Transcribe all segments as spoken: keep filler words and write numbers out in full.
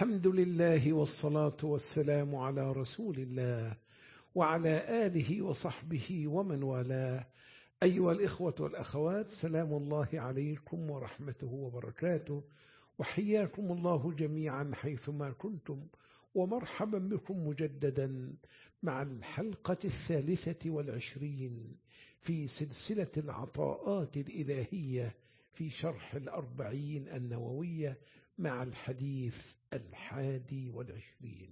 الحمد لله والصلاة والسلام على رسول الله وعلى آله وصحبه ومن والاه. أيها الإخوة والأخوات، سلام الله عليكم ورحمته وبركاته، وحياكم الله جميعا حيثما كنتم، ومرحبا بكم مجددا مع الحلقة الثالثة والعشرين في سلسلة العطاءات الإلهية في شرح الأربعين النووية مع الحديث الحادي والعشرين.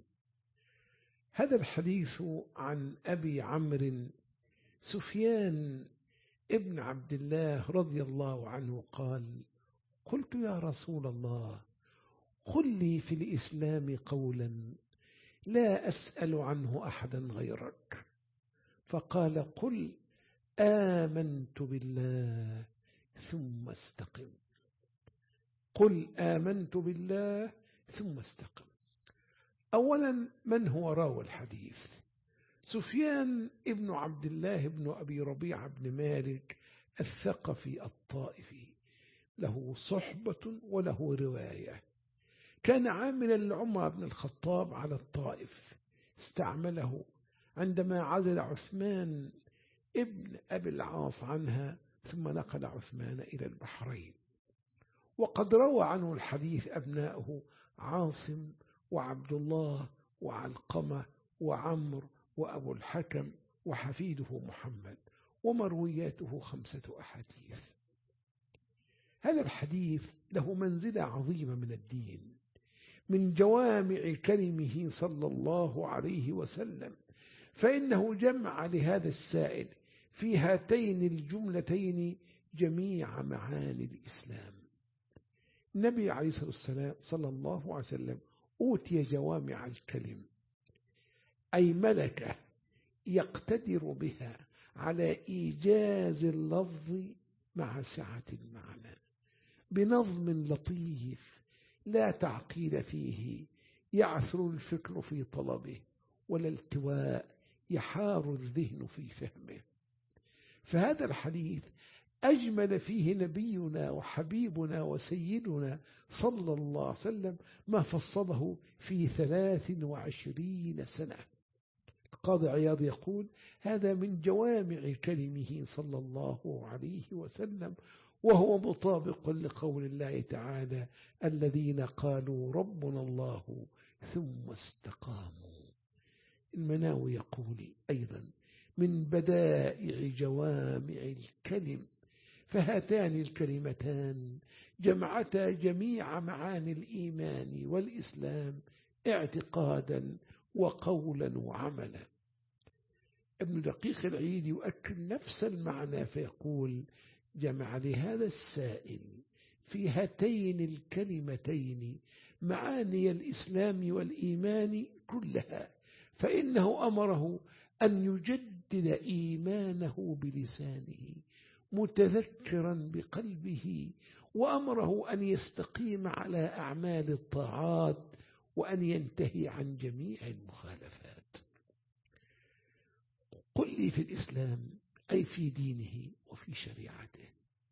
هذا الحديث عن أبي عمرو سفيان ابن عبد الله رضي الله عنه قال: قلت يا رسول الله، قل لي في الإسلام قولا لا أسأل عنه أحدا غيرك. فقال: قل آمنت بالله ثم استقم. قل آمنت بالله ثم استقم. أولا، من هو راوي الحديث؟ سفيان ابن عبد الله بن أبي ربيعة بن مالك الثقفي الطائفي، له صحبة وله رواية. كان عاملا لعمر بن الخطاب على الطائف، استعمله عندما عزل عثمان ابن أبي العاص عنها، ثم نقل عثمان إلى البحرين. وقد روى عنه الحديث أبناؤه عاصم وعبد الله وعلقمة وعمر وأبو الحكم وحفيده محمد، ومروياته خمسة أحاديث. هذا الحديث له منزلة عظيمة من الدين، من جوامع كلمه صلى الله عليه وسلم، فإنه جمع لهذا السائل في هاتين الجملتين جميع معاني الإسلام. النبي عليه الصلاة والسلام صلى الله عليه وسلم أوتي جوامع الكلم، أي ملكة يقتدر بها على إيجاز اللفظ مع سعة المعنى، بنظم لطيف لا تعقيد فيه يعثر الفكر في طلبه، ولا التواء يحار الذهن في فهمه. فهذا الحديث أجمل فيه نبينا وحبيبنا وسيدنا صلى الله عليه وسلم ما فصله في ثلاث وعشرين سنة. القاضي عياض يقول: هذا من جوامع كلمه صلى الله عليه وسلم، وهو مطابق لقول الله تعالى: الذين قالوا ربنا الله ثم استقاموا. المناوي يقول أيضا: من بدائع جوامع الكلم. فهاتان الكلمتان جمعتا جميع معاني الإيمان والإسلام اعتقادا وقولا وعملا. ابن دقيق العيد يؤكد نفس المعنى فيقول: جمع لهذا السائل في هاتين الكلمتين معاني الإسلام والإيمان كلها، فإنه أمره أن يجدد إيمانه بلسانه متذكرا بقلبه، وأمره أن يستقيم على أعمال الطاعات، وأن ينتهي عن جميع المخالفات. قل لي في الإسلام، أي في دينه وفي شريعته،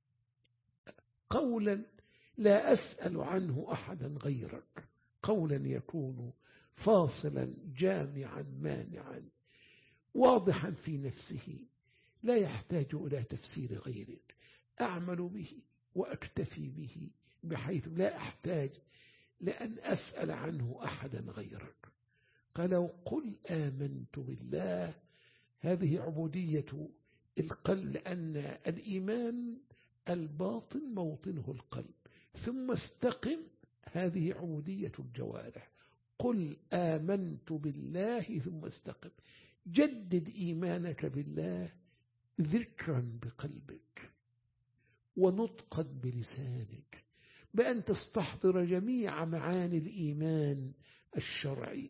قولا لا أسأل عنه أحدا غيرك، قولا يكون فاصلا جامعا مانعا واضحا في نفسه، لا يحتاج إلى تفسير غيرك، أعمل به وأكتفي به، بحيث لا أحتاج لأن أسأل عنه أحدا غيرك. قالوا: قل آمنت بالله، هذه عبودية القلب، لأن الإيمان الباطن موطنه القلب. ثم استقم، هذه عبودية الجوارح. قل آمنت بالله ثم استقم، جدد إيمانك بالله ذكرا بقلبك ونطقا بلسانك، بأن تستحضر جميع معاني الإيمان الشرعي.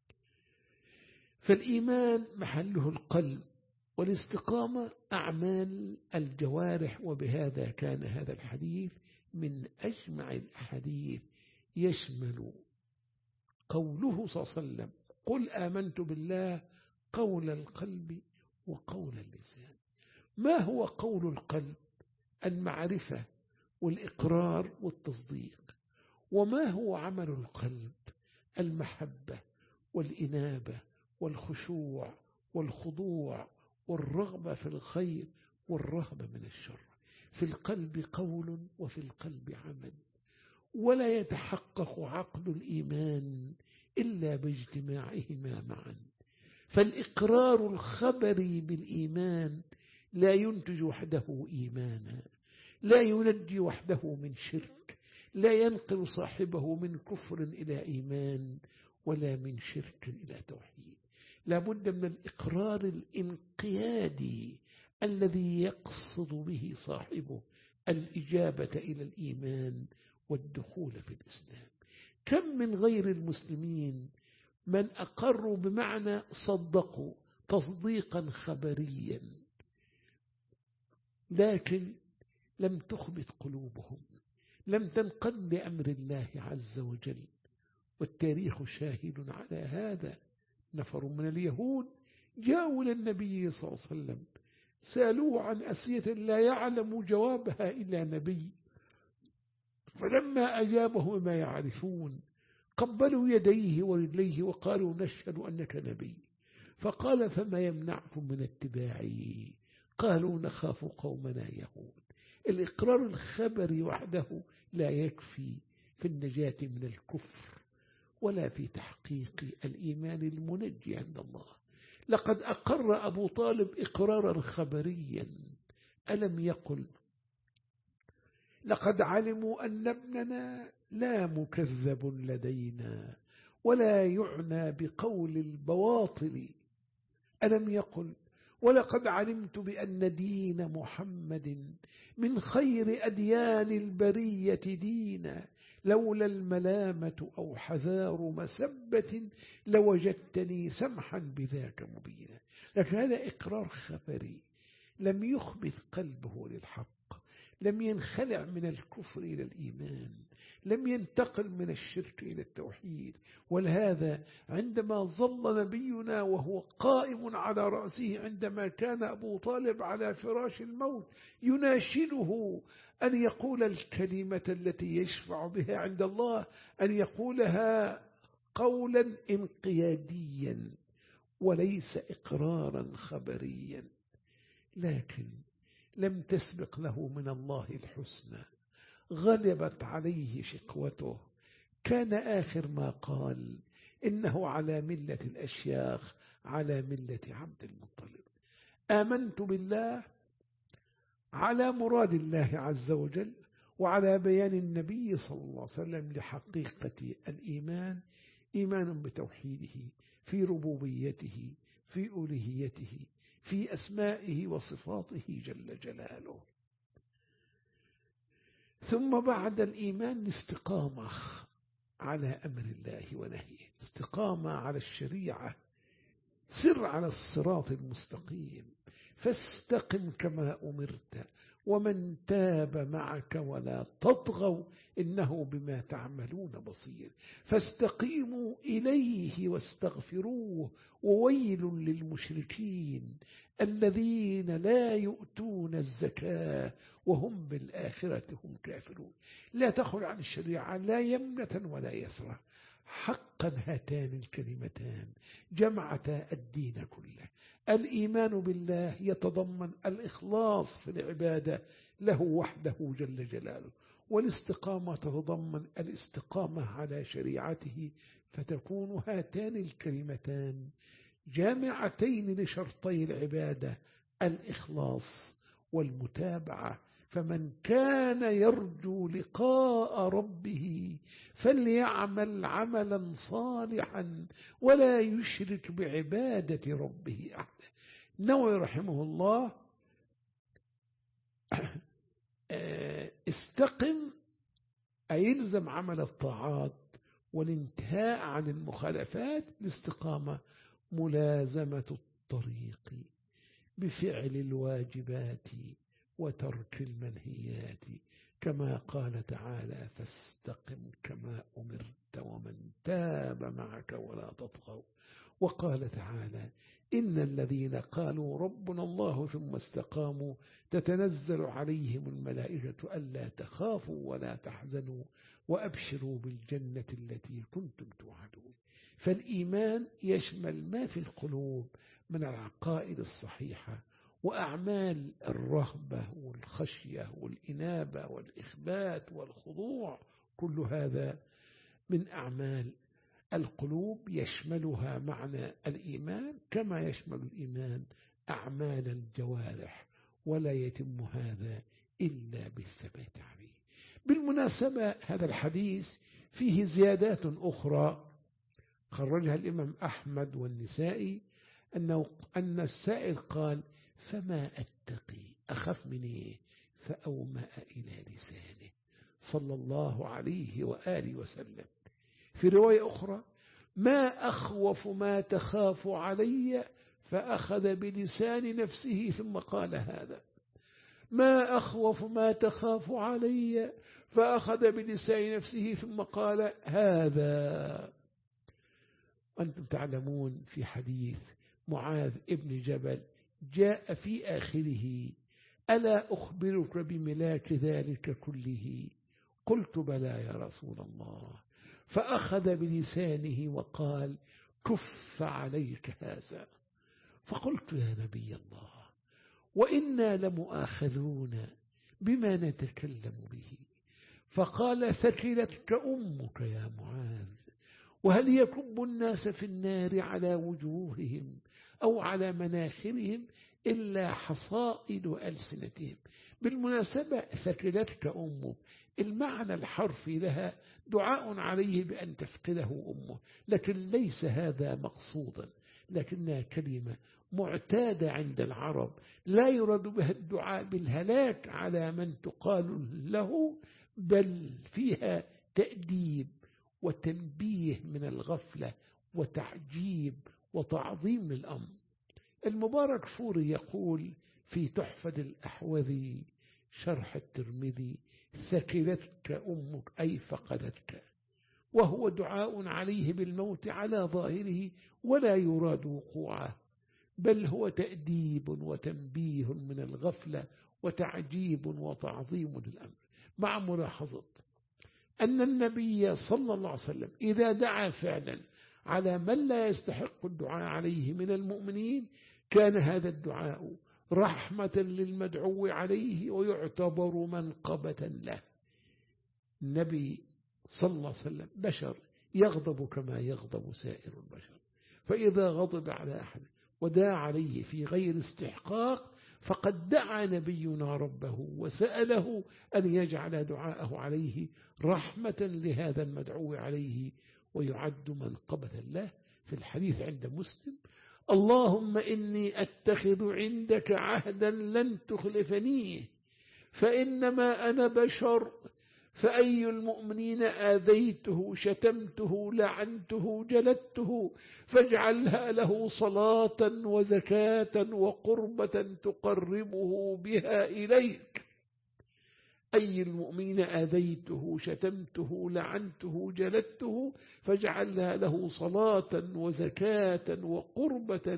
فالإيمان محله القلب، والاستقامة أعمال الجوارح. وبهذا كان هذا الحديث من أجمع الحديث، يشمل قوله صلى الله عليه وسلم: قل آمنت بالله، قول القلب وقول اللسان. ما هو قول القلب؟ المعرفة والإقرار والتصديق. وما هو عمل القلب؟ المحبة والإنابة والخشوع والخضوع والرغبة في الخير والرهبة من الشر، في القلب قول وفي القلب عمل. ولا يتحقق عقد الإيمان إلا باجتماعهما معا. فالإقرار الخبري بالإيمان لا ينتج وحده إيمانا، لا ينجي وحده من شرك، لا ينقل صاحبه من كفر إلى إيمان ولا من شرك إلى توحيد. لا بد من الإقرار الانقيادي الذي يقصد به صاحبه الإجابة إلى الإيمان والدخول في الإسلام. كم من غير المسلمين من أقروا بمعنى صدقوا تصديقا خبريا، لكن لم تخبت قلوبهم، لم تنقد لأمر الله عز وجل. والتاريخ شاهد على هذا. نفر من اليهود جاءوا إلى النبي صلى الله عليه وسلم سألوه عن أسئلة لا يعلم جوابها إلا نبي، فلما أجابه ما يعرفون قبلوا يديه ورجليه وقالوا نشهد أنك نبي. فقال فما يمنعكم من اتباعي؟ قالوا نخاف قومنا يهود. الإقرار الخبري وحده لا يكفي في النجاة من الكفر ولا في تحقيق الإيمان المنجي عند الله. لقد أقر أبو طالب إقرارا خبريا، ألم يقل لقد علموا أن ابننا لا مكذب لدينا ولا يعنى بقول البواطل؟ ألم يقل ولقد علمت بأن دين محمد من خير أديان البرية دينا، لولا الملامة أو حذار مسبة لوجدتني سمحا بذاك مبينا. لكن هذا إقرار خبري لم يخبث قلبه للحق، لم ينخلع من الكفر إلى الإيمان، لم ينتقل من الشرك إلى التوحيد. ولهذا عندما ظل نبينا وهو قائم على رأسه عندما كان أبو طالب على فراش الموت يناشده أن يقول الكلمة التي يشفع بها عند الله، أن يقولها قولا انقياديا وليس إقرارا خبريا. لكن لم تسبق له من الله الحسنى، غلبت عليه شقوته. كان آخر ما قال إنه على ملة الأشياخ، على ملة عبد المطلب. آمنت بالله على مراد الله عز وجل وعلى بيان النبي صلى الله عليه وسلم لحقيقة الإيمان، إيمان بتوحيده في ربوبيته في ألوهيته في أسمائه وصفاته جل جلاله. ثم بعد الإيمان الاستقامة على أمر الله ونهيه، استقامة على الشريعة، سر على الصراط المستقيم، فاستقم كما أمرت ومن تاب معك ولا تطغوا إنه بما تعملون بصير. فاستقيموا إليه واستغفروه. وويل للمشركين الذين لا يؤتون الزكاة وهم بالآخرة هم كافرون. لا تخل عن الشريعة لا يمنة ولا يسرى. حقا هاتان الكلمتان جمعتا الدين كله. الإيمان بالله يتضمن الإخلاص في العبادة له وحده جل جلاله، والاستقامة تتضمن الاستقامة على شريعته، فتكون هاتان الكلمتان جامعتين لشرطي العبادة الإخلاص والمتابعة. فمن كان يرجو لقاء ربه فليعمل عملا صالحا ولا يشرك بعبادة ربه أحدا. النووي رحمه الله استقم أي يلزم عمل الطاعات والانتهاء عن المخالفات. الاستقامة ملازمة الطريق بفعل الواجبات وترك المنهيات، كما قال تعالى فاستقم كما أمرت ومن تاب معك ولا تطغوا. وقال تعالى: إن الذين قالوا ربنا الله ثم استقاموا تتنزل عليهم الملائكة ألا تخافوا ولا تحزنوا وأبشروا بالجنة التي كنتم توعدون. فالإيمان يشمل ما في القلوب من العقائد الصحيحة وأعمال الرهبة والخشية والإنابة والإخبات والخضوع، كل هذا من أعمال القلوب يشملها معنى الإيمان، كما يشمل الإيمان أعمال الجوارح، ولا يتم هذا إلا بالثبات عليه. بالمناسبة هذا الحديث فيه زيادات أخرى خرجها الإمام أحمد والنسائي، أنه أن السائل قال: فما أتقي، أخف من إيه؟ فأومأ إلى لسانه صلى الله عليه وآله وسلم. في رواية أخرى: ما أخوف ما تخاف علي، فأخذ بلسان نفسه ثم قال هذا. ما أخوف ما تخاف علي، فأخذ بلسان نفسه ثم قال هذا. أنتم تعلمون في حديث معاذ ابن جبل جاء في آخره: ألا أخبرك بملاك ذلك كله؟ قلت: بلى يا رسول الله. فأخذ بلسانه وقال: كف عليك هذا. فقلت: يا نبي الله، وإنا لمؤاخذون بما نتكلم به. فقال: ثكلتك أمك يا معاذ، وهل يكب الناس في النار على وجوههم أو على مناخرهم إلا حصائد ألسنتهم. بالمناسبة ثكلتك أمه، المعنى الحرفي لها دعاء عليه بأن تفقده أمه، لكن ليس هذا مقصودا، لكنها كلمة معتادة عند العرب لا يراد بها الدعاء بالهلاك على من تقال له، بل فيها تأديب وتنبيه من الغفلة وتعجيب وتعظيم للأمر. المبارك فوري يقول في تحفة الأحوذي شرح الترمذي: ثكلتك أمك أي فقدتك، وهو دعاء عليه بالموت على ظاهره ولا يراد وقوعه، بل هو تأديب وتنبيه من الغفلة وتعجيب وتعظيم للأمر، مع ملاحظة أن النبي صلى الله عليه وسلم إذا دعا فعلا على من لا يستحق الدعاء عليه من المؤمنين كان هذا الدعاء رحمة للمدعو عليه ويعتبر منقبة له. النبي صلى الله عليه وسلم بشر يغضب كما يغضب سائر البشر، فإذا غضب على أحد ودعا عليه في غير استحقاق فقد دعا نبينا ربه وسأله أن يجعل دعاءه عليه رحمة لهذا المدعو عليه ويعد منقبة له. في الحديث عند مسلم: اللهم إني أتخذ عندك عهدا لن تخلفنيه، فإنما أنا بشر، فأي المؤمنين آذيته شتمته لعنته جلدته، فاجعلها له صلاة وزكاة وقربة تقربه بها إليك. أي المؤمنين آذيته شتمته لعنته جلدته، فاجعلها له صلاة وزكاة وقربة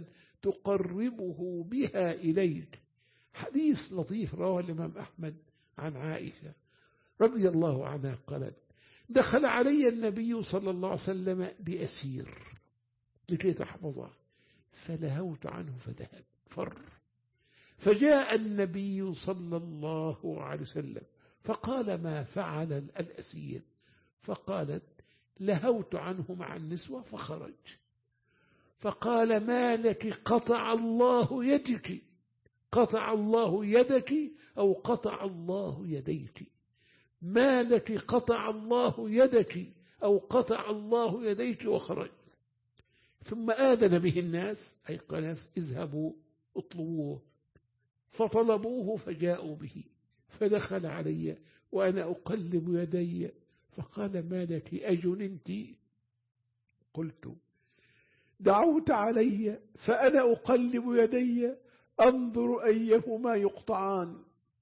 تقربه بها إليك. حديث لطيف رواه الإمام أحمد عن عائشة رضي الله عنها قالت: دخل علي النبي صلى الله عليه وسلم بأسير لكي تحفظه، فلهوت عنه فذهب فر، فجاء النبي صلى الله عليه وسلم فقال: ما فعل الأسير؟ فقالت: لهوت عنه مع النسوة فخرج. فقال: ما لك؟ قطع الله يدك، قطع الله يدك أو قطع الله يديك، ما لك؟ قطع الله يدك أو قطع الله يديك، وخرج. ثم آذن به الناس، أي قال: اذهبوا اطلبوه، فطلبوه فجاءوا به، فدخل علي وأنا أقلب يدي، فقال: ما لك؟ أجننت؟ قلت: دعوت علي فأنا أقلب يدي أنظر أيهما يقطعان.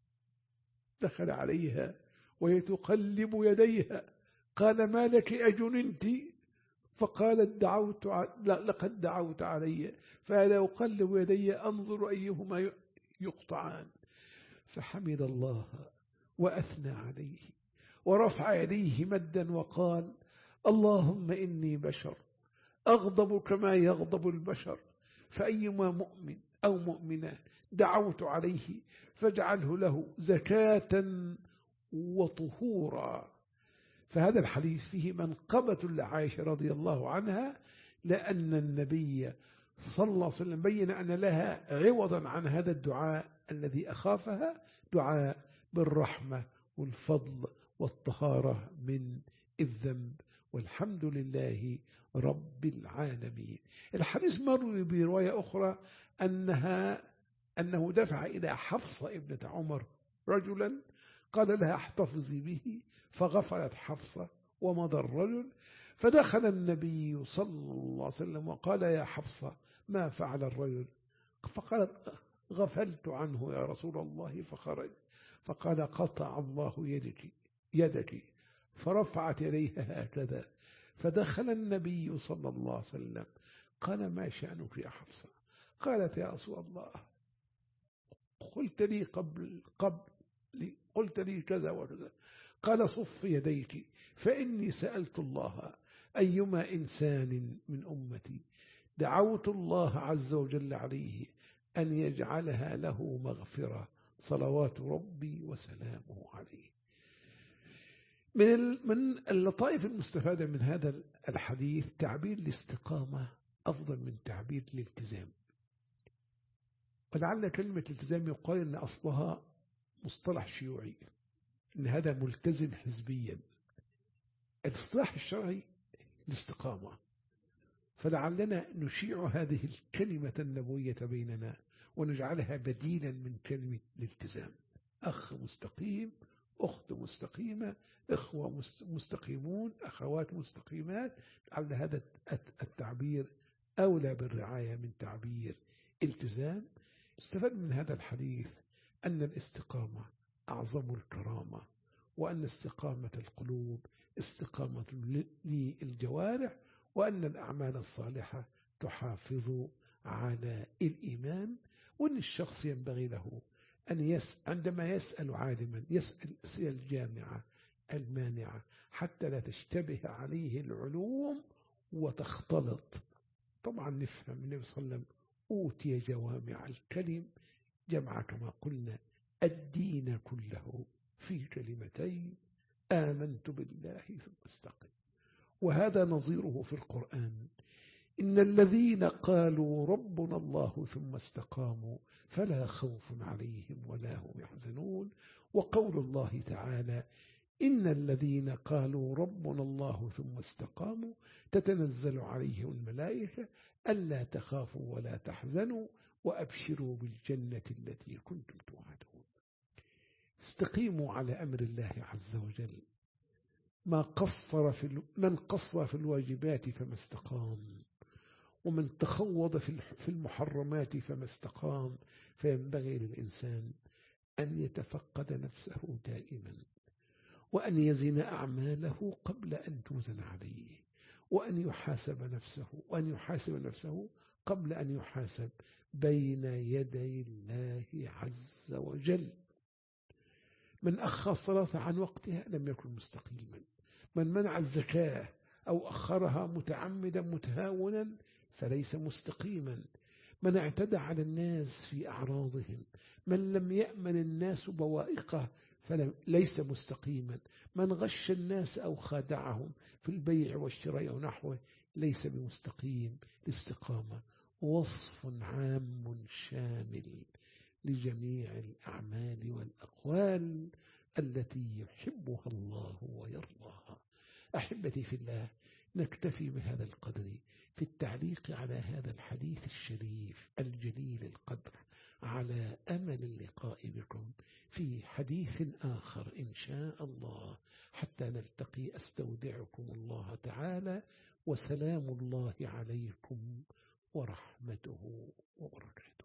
دخل عليها وهي تقلب يديها، قال: ما لك؟ أجننت؟ فقالت دعوت لا لقد دعوت علي فأنا أقلب يدي أنظر أيهما يقطعان. فحمد الله وأثنى عليه ورفع يديه مدا وقال اللهم إني بشر أغضب كما يغضب البشر، فأيما مؤمن أو مؤمنة دعوت عليه فاجعله له زكاة وطهورا. فهذا الحديث فيه منقبة لعائشة رضي الله عنها، لأن النبي صلى الله عليه وسلم بين أن لها عوضا عن هذا الدعاء الذي أخافها دعاء بالرحمة والفضل والطهارة من الذنب، والحمد لله رب العالمين. الحديث مروي برواية أخرى أنها أنه دفع إلى حفصة ابنة عمر رجلا قال لها احتفظي به، فغفلت حفصة ومضى الرجل، فدخل النبي صلى الله عليه وسلم وقال يا حفصة ما فعل الرجل؟ فقالت غفلت عنه يا رسول الله فخرج. فقال قطع الله يدك يدك فرفعت يديها هكذا. فدخل النبي صلى الله عليه وسلم قال ما شأنك يا حفصة؟ قالت يا رسول الله قلت لي قبل قبل قلت لي كذا وكذا. قال صف يديك فإني سألت الله أيما إنسان من أمتي دعوت الله عز وجل عليه أن يجعلها له مغفرة صلوات ربي وسلامه عليه. من من اللطائف المستفادة من هذا الحديث تعبير الاستقامة أفضل من تعبير الالتزام. ولعل كلمة التزام يقال أن أصلها مصطلح شيوعي، أن هذا ملتزم حزبيا. الاصطلاح الشرعي الاستقامة، فلعلنا نشيع هذه الكلمة النبوية بيننا ونجعلها بديلا من كلمة الالتزام. أخ مستقيم، أخت مستقيمة، إخوة مستقيمون، أخوات مستقيمات، على هذا التعبير أولى بالرعاية من تعبير التزام. استفاد من هذا الحديث أن الاستقامة أعظم الكرامة، وأن استقامة القلوب استقامة للجوارح، وأن الأعمال الصالحة تحافظ على الإيمان، وأن الشخص ينبغي له أن يسأل عندما يسأل عالما يسأل أسئلة الجامعة المانعة حتى لا تشتبه عليه العلوم وتختلط. طبعا نفهم النبي صلى الله عليه وسلم أوتي جوامع الكلم، جمع كما قلنا الدين كله في كلمتين آمنت بالله ثم استقم. وهذا نظيره في القرآن إن الذين قالوا ربنا الله ثم استقاموا فلا خوف عليهم ولا هم يحزنون. وقول الله تعالى إن الذين قالوا ربنا الله ثم استقاموا تتنزل عليهم الملائكة ألا تخافوا ولا تحزنوا وأبشروا بالجنة التي كنتم توعدون. استقيموا على أمر الله عز وجل. ما قصر في من قصر في الواجبات فما استقام، ومن تخوض في المحرمات فما استقام. فينبغي للإنسان أن يتفقد نفسه دائما، وأن يزن أعماله قبل أن توزن عليه، وأن يحاسب نفسه وأن يحاسب نفسه قبل أن يحاسب بين يدي الله عز وجل. من أخر الصلاة عن وقتها لم يكن مستقيما. من منع الزكاة أو أخرها متعمدا متهاونا فليس مستقيما. من اعتدى على الناس في أعراضهم، من لم يأمن الناس بوائقه فليس مستقيما. من غش الناس أو خادعهم في البيع والشراء ونحوه ليس بمستقيم. الاستقامة وصف عام شامل لجميع الأعمال والأقوال التي يحبها الله ويرضاها. أحبتي في الله، نكتفي بهذا القدر في التعليق على هذا الحديث الشريف الجليل القدر، على أمل اللقاء بكم في حديث آخر إن شاء الله، حتى نلتقي. أستودعكم الله تعالى، وسلام الله عليكم ورحمته وبركاته.